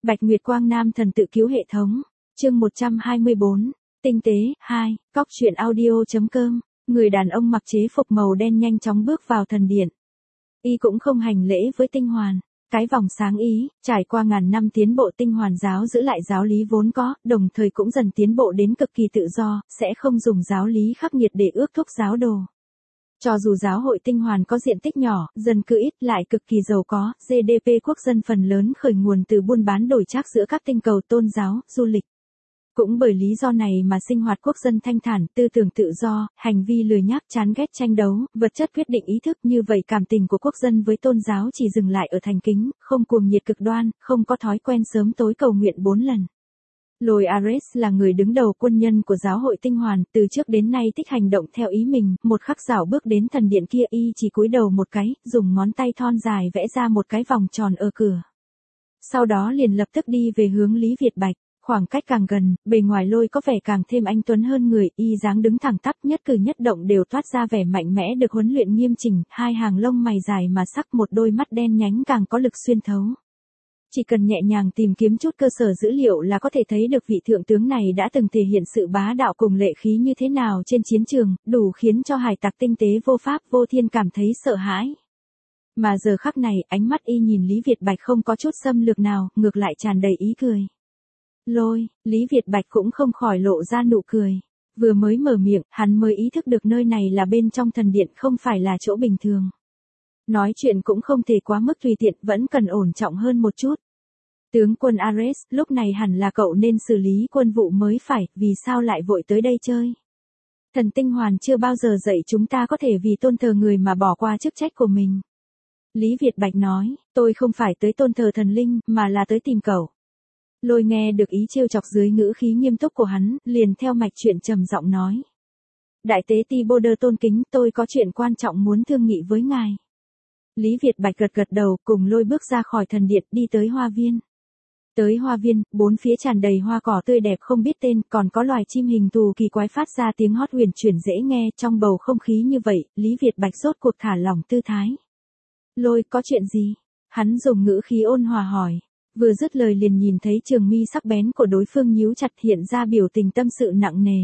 Bạch Nguyệt Quang Nam thần tự cứu hệ thống. Chương 124. Tinh tế 2. Cóc truyện audio.com. Người đàn ông mặc chế phục màu đen nhanh chóng bước vào thần điện. Y cũng không hành lễ với Tinh Hoàn. Cái vòng sáng ý, trải qua ngàn năm tiến bộ Tinh Hoàn giáo giữ lại giáo lý vốn có, đồng thời cũng dần tiến bộ đến cực kỳ tự do, sẽ không dùng giáo lý khắc nghiệt để ước thúc giáo đồ. Cho dù giáo hội Tinh Hoàn có diện tích nhỏ, dân cư ít lại cực kỳ giàu có, GDP quốc dân phần lớn khởi nguồn từ buôn bán đổi trác giữa các tinh cầu tôn giáo, du lịch. Cũng bởi lý do này mà sinh hoạt quốc dân thanh thản, tư tưởng tự do, hành vi lười nhác chán ghét tranh đấu, vật chất quyết định ý thức, như vậy cảm tình của quốc dân với tôn giáo chỉ dừng lại ở thành kính, không cuồng nhiệt cực đoan, không có thói quen sớm tối cầu nguyện 4 lần. Lôi Ares là người đứng đầu quân nhân của giáo hội Tinh Hoàn, từ trước đến nay thích hành động theo ý mình, một khắc rảo bước đến thần điện kia y chỉ cúi đầu một cái, dùng ngón tay thon dài vẽ ra một cái vòng tròn ở cửa. Sau đó liền lập tức đi về hướng Lý Việt Bạch. Khoảng cách càng gần, bề ngoài Lôi có vẻ càng thêm anh tuấn hơn người, y dáng đứng thẳng tắp, nhất cử nhất động đều toát ra vẻ mạnh mẽ được huấn luyện nghiêm chỉnh, hai hàng lông mày dài mà sắc, một đôi mắt đen nhánh càng có lực xuyên thấu. Chỉ cần nhẹ nhàng tìm kiếm chút cơ sở dữ liệu là có thể thấy được vị thượng tướng này đã từng thể hiện sự bá đạo cùng lệ khí như thế nào trên chiến trường, đủ khiến cho hải tặc tinh tế vô pháp vô thiên cảm thấy sợ hãi. Mà giờ khắc này, ánh mắt y nhìn Lý Việt Bạch không có chút xâm lược nào, ngược lại tràn đầy ý cười. Lôi, Lý Việt Bạch cũng không khỏi lộ ra nụ cười. Vừa mới mở miệng, hắn mới ý thức được nơi này là bên trong thần điện, không phải là chỗ bình thường. Nói chuyện cũng không thể quá mức tùy tiện, vẫn cần ổn trọng hơn một chút. Tướng quân Ares, lúc này hẳn là cậu nên xử lý quân vụ mới phải, vì sao lại vội tới đây chơi? Thần Tinh Hoàn chưa bao giờ dạy chúng ta có thể vì tôn thờ người mà bỏ qua chức trách của mình. Lý Việt Bạch nói, tôi không phải tới tôn thờ thần linh, mà là tới tìm cậu. Lôi nghe được ý trêu chọc dưới ngữ khí nghiêm túc của hắn, liền theo mạch chuyện trầm giọng nói. Đại tế ti Border tôn kính, tôi có chuyện quan trọng muốn thương nghị với ngài. Lý Việt Bạch gật gật đầu, cùng Lôi bước ra khỏi thần điện, đi tới hoa viên. Tới hoa viên, bốn phía tràn đầy hoa cỏ tươi đẹp không biết tên, còn có loài chim hình thù kỳ quái phát ra tiếng hót huyền chuyển dễ nghe, trong bầu không khí như vậy, Lý Việt Bạch rốt cuộc thả lỏng tư thái. Lôi, có chuyện gì? Hắn dùng ngữ khí ôn hòa hỏi. Vừa dứt lời liền nhìn thấy trường mi sắc bén của đối phương nhíu chặt, hiện ra biểu tình tâm sự nặng nề.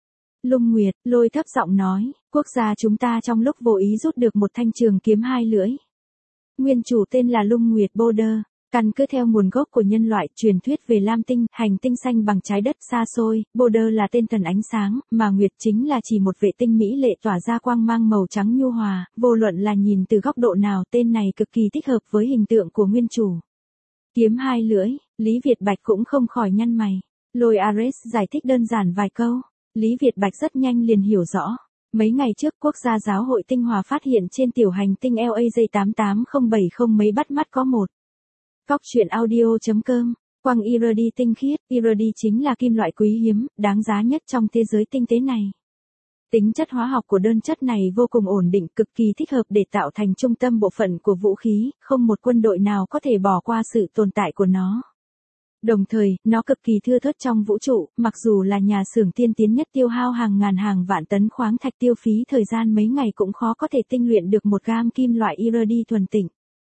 Lung Nguyệt, Lôi thấp giọng nói, quốc gia chúng ta trong lúc vô ý rút được một thanh trường kiếm hai lưỡi. Nguyên chủ tên là Lung Nguyệt Border, căn cứ theo nguồn gốc của nhân loại, truyền thuyết về Lam Tinh, hành tinh xanh bằng trái đất xa xôi, Border là tên thần ánh sáng, mà Nguyệt chính là chỉ một vệ tinh mỹ lệ tỏa ra quang mang màu trắng nhu hòa, vô luận là nhìn từ góc độ nào, tên này cực kỳ thích hợp với hình tượng của nguyên chủ. Kiếm hai lưỡi, Lý Việt Bạch cũng không khỏi nhăn mày. Lôi Ares giải thích đơn giản vài câu. Lý Việt Bạch rất nhanh liền hiểu rõ. Mấy ngày trước quốc gia giáo hội Tinh Hòa phát hiện trên tiểu hành tinh LAJ88070 mấy bắt mắt có một. Cóc truyện audio.com. Quang Iridy tinh khiết, Iridy chính là kim loại quý hiếm, đáng giá nhất trong thế giới tinh tế này. Tính chất hóa học của đơn chất này vô cùng ổn định, cực kỳ thích hợp để tạo thành trung tâm bộ phận của vũ khí, không một quân đội nào có thể bỏ qua sự tồn tại của nó. Đồng thời, nó cực kỳ thưa thớt trong vũ trụ, mặc dù là nhà xưởng tiên tiến nhất tiêu hao hàng ngàn hàng vạn tấn khoáng thạch tiêu phí thời gian mấy ngày cũng khó có thể tinh luyện được một gam kim loại Iridy thuần tịnh.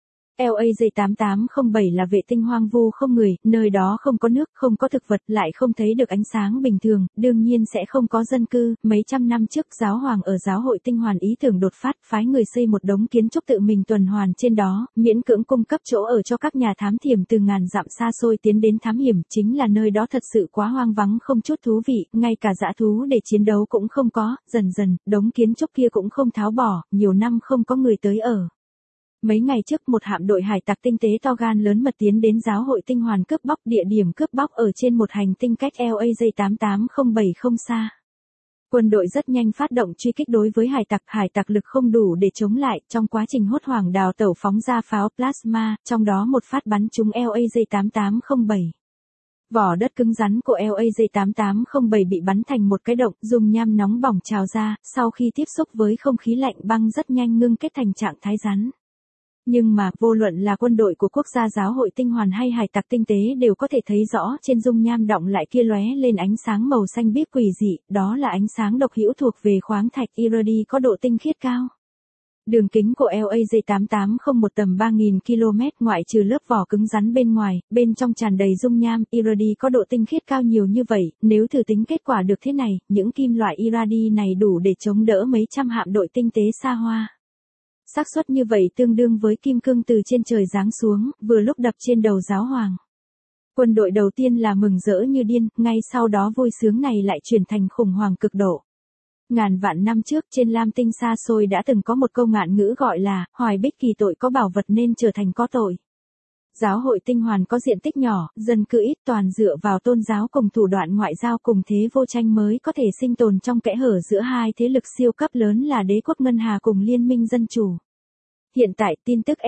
LAJ8807 là vệ tinh hoang vu không người, nơi đó không có nước, không có thực vật, lại không thấy được ánh sáng bình thường, đương nhiên sẽ không có dân cư. Mấy trăm năm trước, giáo hoàng ở giáo hội Tinh Hoàn ý tưởng đột phát, phái người xây một đống kiến trúc tự mình tuần hoàn trên đó, miễn cưỡng cung cấp chỗ ở cho các nhà thám hiểm từ ngàn dặm xa xôi tiến đến thám hiểm, chính là nơi đó thật sự quá hoang vắng không chút thú vị, ngay cả dã thú để chiến đấu cũng không có, dần dần, đống kiến trúc kia cũng không tháo bỏ, nhiều năm không có người tới ở. Mấy ngày trước một hạm đội hải tặc tinh tế to gan lớn mật tiến đến giáo hội Tinh Hoàn cướp bóc, địa điểm cướp bóc ở trên một hành tinh cách LAJ88070 không xa. Quân đội rất nhanh phát động truy kích đối với hải tặc lực không đủ để chống lại, trong quá trình hốt hoảng đào tẩu phóng ra pháo plasma, trong đó một phát bắn trúng LAJ8807. Vỏ đất cứng rắn của LAJ8807 bị bắn thành một cái động, dung nham nóng bỏng trào ra, sau khi tiếp xúc với không khí lạnh băng rất nhanh ngưng kết thành trạng thái rắn. Nhưng mà, vô luận là quân đội của quốc gia giáo hội Tinh Hoàn hay hải tặc tinh tế đều có thể thấy rõ trên dung nham đọng lại kia lóe lên ánh sáng màu xanh biếc quỷ dị, đó là ánh sáng độc hữu thuộc về khoáng thạch Iridy có độ tinh khiết cao. Đường kính của LAZ-8801 tầm 3.000 km ngoại trừ lớp vỏ cứng rắn bên ngoài, bên trong tràn đầy dung nham, iridy có độ tinh khiết cao nhiều như vậy, nếu thử tính kết quả được thế này, những kim loại iridy này đủ để chống đỡ mấy trăm hạm đội tinh tế xa hoa. Xác suất như vậy tương đương với kim cương từ trên trời giáng xuống, vừa lúc đập trên đầu giáo hoàng. Quân đội đầu tiên là mừng rỡ như điên, ngay sau đó vui sướng này lại chuyển thành khủng hoảng cực độ. Ngàn vạn năm trước trên Lam Tinh xa xôi đã từng có một câu ngạn ngữ gọi là, hoài bích kỳ tội có bảo vật nên trở thành có tội. Giáo hội Tinh Hoàn có diện tích nhỏ, dân cư ít, toàn dựa vào tôn giáo cùng thủ đoạn ngoại giao cùng thế vô tranh mới có thể sinh tồn trong kẽ hở giữa hai thế lực siêu cấp lớn là đế quốc Ngân Hà cùng Liên minh Dân Chủ. Hiện tại, tin tức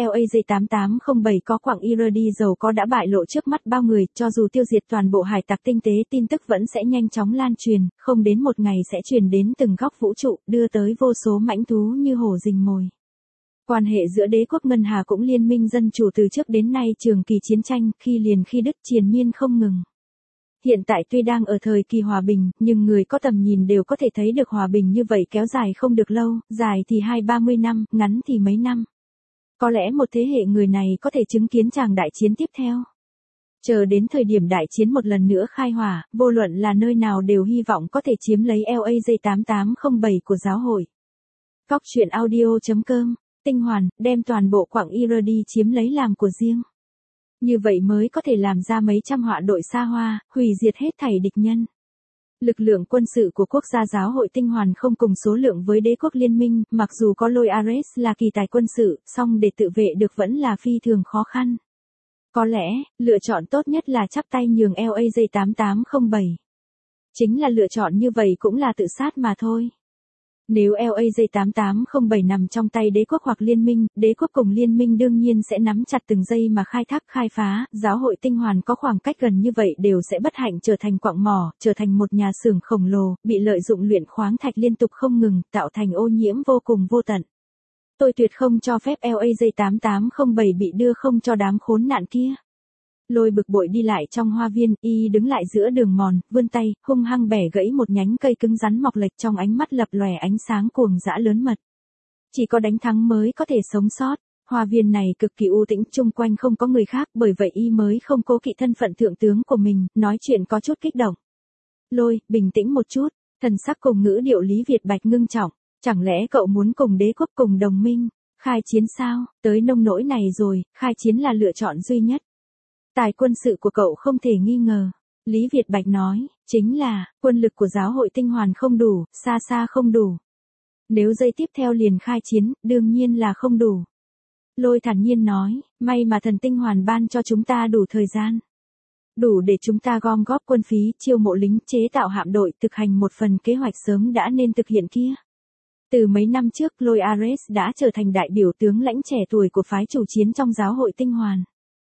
LAZ-8807 có quặng iridy giàu có đã bại lộ trước mắt bao người, cho dù tiêu diệt toàn bộ hải tặc tinh tế, tin tức vẫn sẽ nhanh chóng lan truyền, không đến một ngày sẽ truyền đến từng góc vũ trụ, đưa tới vô số mãnh thú như hổ rình mồi. Quan hệ giữa đế quốc Ngân Hà cũng Liên minh Dân Chủ từ trước đến nay trường kỳ chiến tranh, khi liền khi đứt triền miên không ngừng. Hiện tại tuy đang ở thời kỳ hòa bình, nhưng người có tầm nhìn đều có thể thấy được hòa bình như vậy kéo dài không được lâu, dài thì 20-30 năm, ngắn thì mấy năm. Có lẽ một thế hệ người này có thể chứng kiến tràng đại chiến tiếp theo. Chờ đến thời điểm đại chiến một lần nữa khai hỏa, vô luận là nơi nào đều hy vọng có thể chiếm lấy LAZ-8807 của giáo hội. Cóc truyện audio.com, Tinh Hoàn, đem toàn bộ quặng iridy chiếm lấy làm của riêng. Như vậy mới có thể làm ra mấy trăm họa đội xa hoa, hủy diệt hết thảy địch nhân. Lực lượng quân sự của quốc gia giáo hội Tinh Hoàn không cùng số lượng với đế quốc liên minh, mặc dù có Lôi Ares là kỳ tài quân sự, song để tự vệ được vẫn là phi thường khó khăn. Có lẽ, lựa chọn tốt nhất là chắp tay nhường LAZ-8807. Chính là lựa chọn như vậy cũng là tự sát mà thôi. Nếu LAZ-8807 nằm trong tay đế quốc hoặc liên minh, đế quốc cùng liên minh đương nhiên sẽ nắm chặt từng giây mà khai thác khai phá, giáo hội Tinh Hoàn có khoảng cách gần như vậy đều sẽ bất hạnh trở thành quặng mỏ, trở thành một nhà xưởng khổng lồ, bị lợi dụng luyện khoáng thạch liên tục không ngừng, tạo thành ô nhiễm vô cùng vô tận. Tôi tuyệt không cho phép LAZ-8807 bị đưa không cho đám khốn nạn kia. Lôi bực bội đi lại trong hoa viên, y đứng lại giữa đường mòn, vươn tay, hung hăng bẻ gãy một nhánh cây cứng rắn mọc lệch trong ánh mắt lập lòe ánh sáng cuồng dã lớn mật. Chỉ có đánh thắng mới có thể sống sót. Hoa viên này cực kỳ u tĩnh, chung quanh không có người khác, bởi vậy y mới không cố kỵ thân phận thượng tướng của mình, nói chuyện có chút kích động. Lôi, bình tĩnh một chút, thần sắc cùng ngữ điệu Lý Việt Bạch ngưng trọng, chẳng lẽ cậu muốn cùng đế quốc cùng đồng minh, khai chiến sao, tới nông nỗi này rồi, khai chiến là lựa chọn duy nhất. Tài quân sự của cậu không thể nghi ngờ. Lý Việt Bạch nói, chính là, quân lực của giáo hội Tinh Hoàn không đủ, xa xa không đủ. Nếu giây tiếp theo liền khai chiến, đương nhiên là không đủ. Lôi thản nhiên nói, may mà thần Tinh Hoàn ban cho chúng ta đủ thời gian. Đủ để chúng ta gom góp quân phí, chiêu mộ lính, chế tạo hạm đội, thực hành một phần kế hoạch sớm đã nên thực hiện kia. Từ mấy năm trước, Lôi Ares đã trở thành đại biểu tướng lãnh trẻ tuổi của phái chủ chiến trong giáo hội Tinh Hoàn.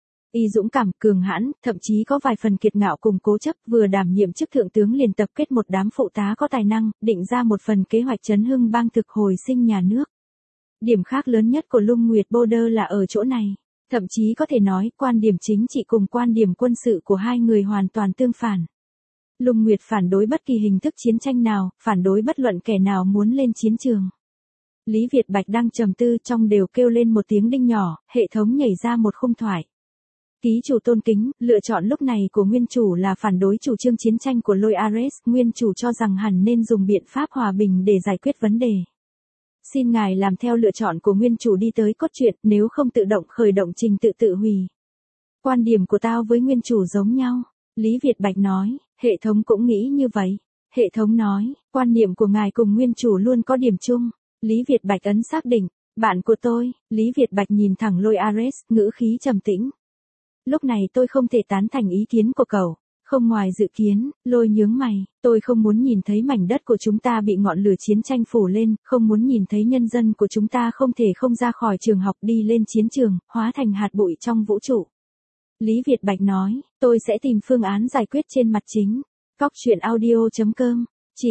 Y dũng cảm, cường hãn, thậm chí có vài phần kiệt ngạo cùng cố chấp, vừa đảm nhiệm chức thượng tướng liền tập kết một đám phụ tá có tài năng, định ra một phần kế hoạch chấn hưng bang thực hồi sinh nhà nước. Điểm khác lớn nhất của Lung Nguyệt Border là ở chỗ này. Thậm chí có thể nói, quan điểm chính trị cùng quan điểm quân sự của hai người hoàn toàn tương phản. Lung Nguyệt phản đối bất kỳ hình thức chiến tranh nào, phản đối bất luận kẻ nào muốn lên chiến trường. Lý Việt Bạch đang trầm tư trong đều kêu lên một tiếng đinh nhỏ, hệ thống nhảy ra một khung thoại. Ký chủ tôn kính, lựa chọn lúc này của nguyên chủ là phản đối chủ trương chiến tranh của Lôi Ares, nguyên chủ cho rằng hẳn nên dùng biện pháp hòa bình để giải quyết vấn đề. Xin ngài làm theo lựa chọn của nguyên chủ đi tới cốt truyện, nếu không tự động khởi động trình tự hủy. Quan điểm của tao với nguyên chủ giống nhau, Lý Việt Bạch nói, hệ thống cũng nghĩ như vậy. Hệ thống nói, quan niệm của ngài cùng nguyên chủ luôn có điểm chung. Lý Việt Bạch ấn xác định, bạn của tôi, Lý Việt Bạch nhìn thẳng Lôi Ares, ngữ khí trầm tĩnh. Lúc này tôi không thể tán thành ý kiến của cậu. Không ngoài dự kiến, Lôi nhướng mày, tôi không muốn nhìn thấy mảnh đất của chúng ta bị ngọn lửa chiến tranh phủ lên, không muốn nhìn thấy nhân dân của chúng ta không thể không ra khỏi trường học đi lên chiến trường, hóa thành hạt bụi trong vũ trụ. Lý Việt Bạch nói, tôi sẽ tìm phương án giải quyết trên mặt chính. Cóc truyện audio.com.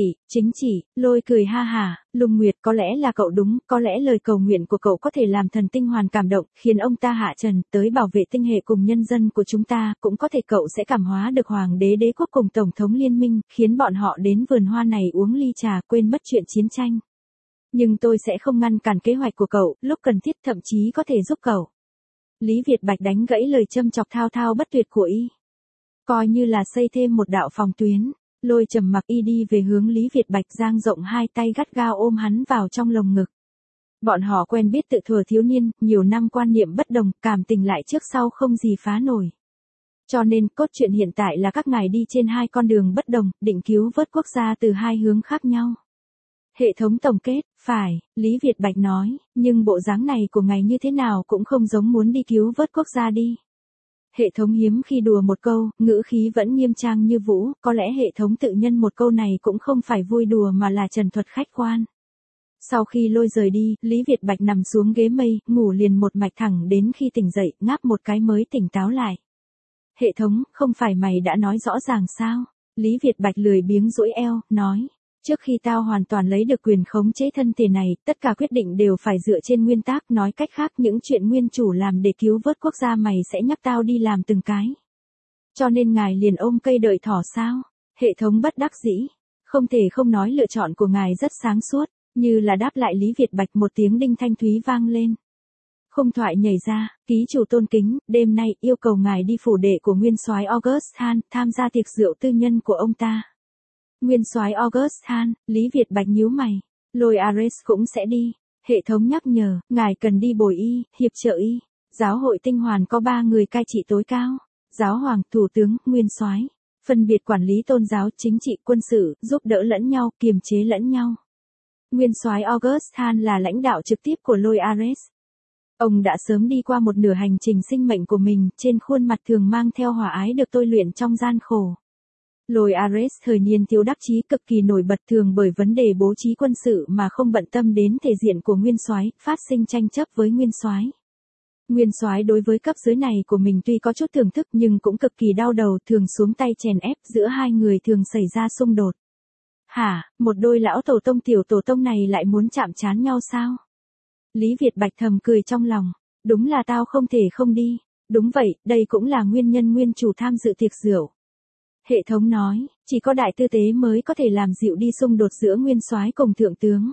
Chỉ, Lôi cười ha hả, Lung Nguyệt có lẽ là cậu đúng, có lẽ lời cầu nguyện của cậu có thể làm thần Tinh Hoàn cảm động, khiến ông ta hạ trần, tới bảo vệ tinh hệ cùng nhân dân của chúng ta, cũng có thể cậu sẽ cảm hóa được hoàng đế đế quốc cùng tổng thống liên minh, khiến bọn họ đến vườn hoa này uống ly trà quên mất chuyện chiến tranh. Nhưng tôi sẽ không ngăn cản kế hoạch của cậu, lúc cần thiết thậm chí có thể giúp cậu. Lý Việt Bạch đánh gãy lời châm chọc thao thao bất tuyệt của y. Coi như là xây thêm một đạo phòng tuyến, Lôi trầm mặc y đi về hướng Lý Việt Bạch, dang rộng hai tay gắt gao ôm hắn vào trong lồng ngực. Bọn họ quen biết từ thuở thiếu niên, nhiều năm quan niệm bất đồng, cảm tình lại trước sau không gì phá nổi. Cho nên, cốt truyện hiện tại là các ngài đi trên hai con đường bất đồng, định cứu vớt quốc gia từ hai hướng khác nhau. Hệ thống tổng kết, phải, Lý Việt Bạch nói, nhưng bộ dáng này của ngài như thế nào cũng không giống muốn đi cứu vớt quốc gia đi. Hệ thống hiếm khi đùa một câu, ngữ khí vẫn nghiêm trang như vũ, có lẽ hệ thống tự nhân một câu này cũng không phải vui đùa mà là trần thuật khách quan. Sau khi Lôi rời đi, Lý Việt Bạch nằm xuống ghế mây, ngủ liền một mạch thẳng đến khi tỉnh dậy, ngáp một cái mới tỉnh táo lại. Hệ thống, không phải mày đã nói rõ ràng sao? Lý Việt Bạch lười biếng duỗi eo, nói. Trước khi tao hoàn toàn lấy được quyền khống chế thân thể này, tất cả quyết định đều phải dựa trên nguyên tắc, nói cách khác những chuyện nguyên chủ làm để cứu vớt quốc gia mày sẽ nhắc tao đi làm từng cái. Cho nên ngài liền ôm cây đợi thỏ sao? Hệ thống bất đắc dĩ. Không thể không nói lựa chọn của ngài rất sáng suốt, như là đáp lại Lý Việt Bạch một tiếng đinh thanh thúy vang lên. Khung thoại nhảy ra, ký chủ tôn kính, đêm nay yêu cầu ngài đi phủ đệ của nguyên soái August Han, tham gia tiệc rượu tư nhân của ông ta. Nguyên soái August Han, Lý Việt Bạch nhíu mày. Lôi Ares cũng sẽ đi. Hệ thống nhắc nhở, ngài cần đi bồi y, hiệp trợ y. Giáo hội tinh hoàn có 3 người cai trị tối cao. Giáo hoàng, thủ tướng, nguyên soái. Phân biệt quản lý tôn giáo, chính trị, quân sự, giúp đỡ lẫn nhau, kiềm chế lẫn nhau. Nguyên soái August Han là lãnh đạo trực tiếp của Lôi Ares. Ông đã sớm đi qua một nửa hành trình sinh mệnh của mình, trên khuôn mặt thường mang theo hòa ái được tôi luyện trong gian khổ. Lôi Ares thời niên thiếu đắc chí cực kỳ nổi bật, thường bởi vấn đề bố trí quân sự mà không bận tâm đến thể diện của nguyên soái, phát sinh tranh chấp với nguyên soái. Nguyên soái đối với cấp dưới này của mình tuy có chút thưởng thức nhưng cũng cực kỳ đau đầu, thường xuống tay chèn ép, giữa hai người thường xảy ra xung đột. Hả, một đôi lão tổ tông tiểu tổ tông này lại muốn chạm trán nhau sao? Lý Việt Bạch thầm cười trong lòng, đúng là tao không thể không đi. Đúng vậy, đây cũng là nguyên nhân nguyên chủ tham dự tiệc rượu. Hệ thống nói, chỉ có đại tư tế mới có thể làm dịu đi xung đột giữa nguyên soái cùng thượng tướng.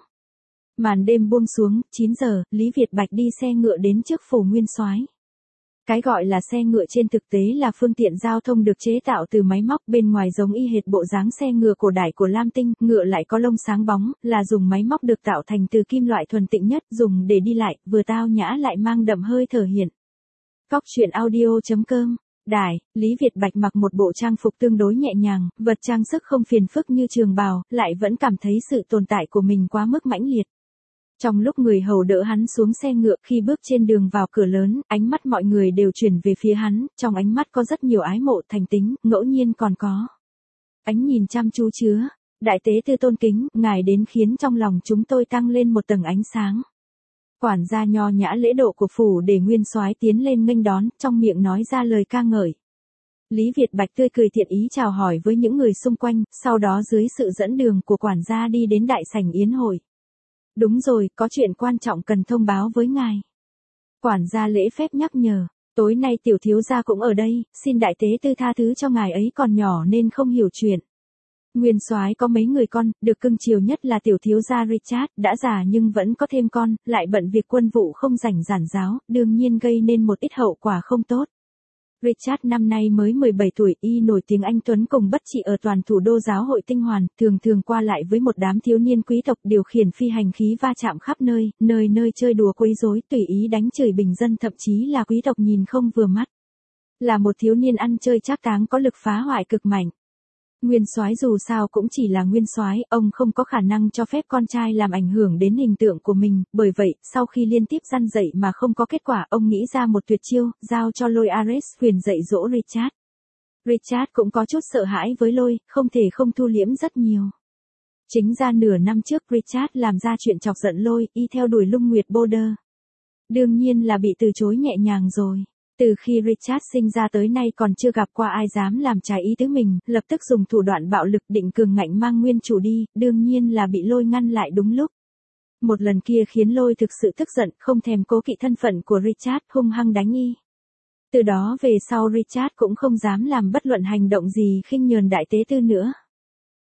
Màn đêm buông xuống, 9 giờ, Lý Việt Bạch đi xe ngựa đến trước phủ nguyên soái. Cái gọi là xe ngựa trên thực tế là phương tiện giao thông được chế tạo từ máy móc, bên ngoài giống y hệt bộ dáng xe ngựa cổ đại của Lam Tinh, ngựa lại có lông sáng bóng, là dùng máy móc được tạo thành từ kim loại thuần tịnh nhất, dùng để đi lại, vừa tao nhã lại mang đậm hơi thở hiện. Cóc truyện audio.com. Đài, Lý Việt Bạch mặc một bộ trang phục tương đối nhẹ nhàng, vật trang sức không phiền phức như trường bào, lại vẫn cảm thấy sự tồn tại của mình quá mức mãnh liệt. Trong lúc người hầu đỡ hắn xuống xe ngựa, khi bước trên đường vào cửa lớn, ánh mắt mọi người đều chuyển về phía hắn, trong ánh mắt có rất nhiều ái mộ, thành tín, ngẫu nhiên còn có ánh nhìn chăm chú chứa. Đại tế tư tôn kính, ngài đến khiến trong lòng chúng tôi tăng lên một tầng ánh sáng. Quản gia nho nhã lễ độ của phủ để nguyên soái tiến lên nghênh đón, trong miệng nói ra lời ca ngợi. Lý Việt Bạch tươi cười thiện ý chào hỏi với những người xung quanh, sau đó dưới sự dẫn đường của quản gia đi đến đại sảnh yến hội. Đúng rồi, có chuyện quan trọng cần thông báo với ngài. Quản gia lễ phép nhắc nhở, tối nay tiểu thiếu gia cũng ở đây, xin đại tế tư tha thứ cho ngài ấy còn nhỏ nên không hiểu chuyện. Nguyên soái có mấy người con, được cưng chiều nhất là tiểu thiếu gia Richard, đã già nhưng vẫn có thêm con, lại bận việc quân vụ không rảnh giản giáo, đương nhiên gây nên một ít hậu quả không tốt. Richard năm nay mới 17 tuổi, y nổi tiếng anh tuấn cùng bất trị ở toàn thủ đô giáo hội tinh hoàn, thường qua lại với một đám thiếu niên quý tộc, điều khiển phi hành khí va chạm khắp nơi, nơi chơi đùa quấy rối, tùy ý đánh chửi bình dân, thậm chí là quý tộc nhìn không vừa mắt. Là một thiếu niên ăn chơi trác táng có lực phá hoại cực mạnh. Nguyên soái dù sao cũng chỉ là nguyên soái, ông không có khả năng cho phép con trai làm ảnh hưởng đến hình tượng của mình, bởi vậy, sau khi liên tiếp răn dạy mà không có kết quả, ông nghĩ ra một tuyệt chiêu, giao cho Lôi Ares quyền dạy dỗ Richard. Richard cũng có chút sợ hãi với Lôi, không thể không thu liễm rất nhiều. Chính ra nửa năm trước Richard làm ra chuyện chọc giận Lôi, y theo đuổi Lung Nguyệt Border. Đương nhiên là bị từ chối nhẹ nhàng rồi. Từ khi Richard sinh ra tới nay còn chưa gặp qua ai dám làm trái ý tứ mình, lập tức dùng thủ đoạn bạo lực định cường ngạnh mang nguyên chủ đi, đương nhiên là bị Lôi ngăn lại đúng lúc. Một lần kia khiến Lôi thực sự tức giận, không thèm cố kỵ thân phận của Richard, hung hăng đánh y. Từ đó về sau Richard cũng không dám làm bất luận hành động gì khinh nhờn đại tế tư nữa.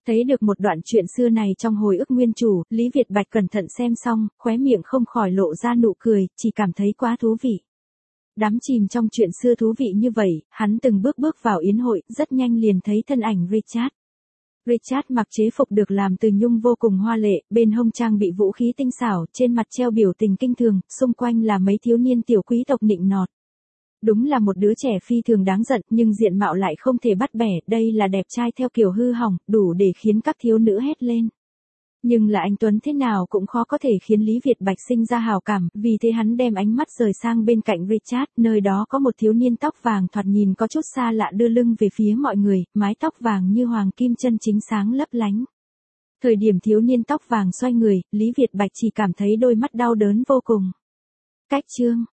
Thấy được một đoạn chuyện xưa này trong hồi ức nguyên chủ, Lý Việt Bạch cẩn thận xem xong, khóe miệng không khỏi lộ ra nụ cười, chỉ cảm thấy quá thú vị. Đắm chìm trong chuyện xưa thú vị như vậy, hắn từng bước bước vào yến hội, rất nhanh liền thấy thân ảnh Richard. Richard mặc chế phục được làm từ nhung vô cùng hoa lệ, bên hông trang bị vũ khí tinh xảo, trên mặt treo biểu tình kinh thường, xung quanh là mấy thiếu niên tiểu quý tộc nịnh nọt. Đúng là một đứa trẻ phi thường đáng giận, nhưng diện mạo lại không thể bắt bẻ, đây là đẹp trai theo kiểu hư hỏng, đủ để khiến các thiếu nữ hét lên. Nhưng là anh Tuấn thế nào cũng khó có thể khiến Lý Việt Bạch sinh ra hào cảm, vì thế hắn đem ánh mắt rời sang bên cạnh Richard, nơi đó có một thiếu niên tóc vàng thoạt nhìn có chút xa lạ đưa lưng về phía mọi người, mái tóc vàng như hoàng kim chân chính sáng lấp lánh. Thời điểm thiếu niên tóc vàng xoay người, Lý Việt Bạch chỉ cảm thấy đôi mắt đau đớn vô cùng. Cách chương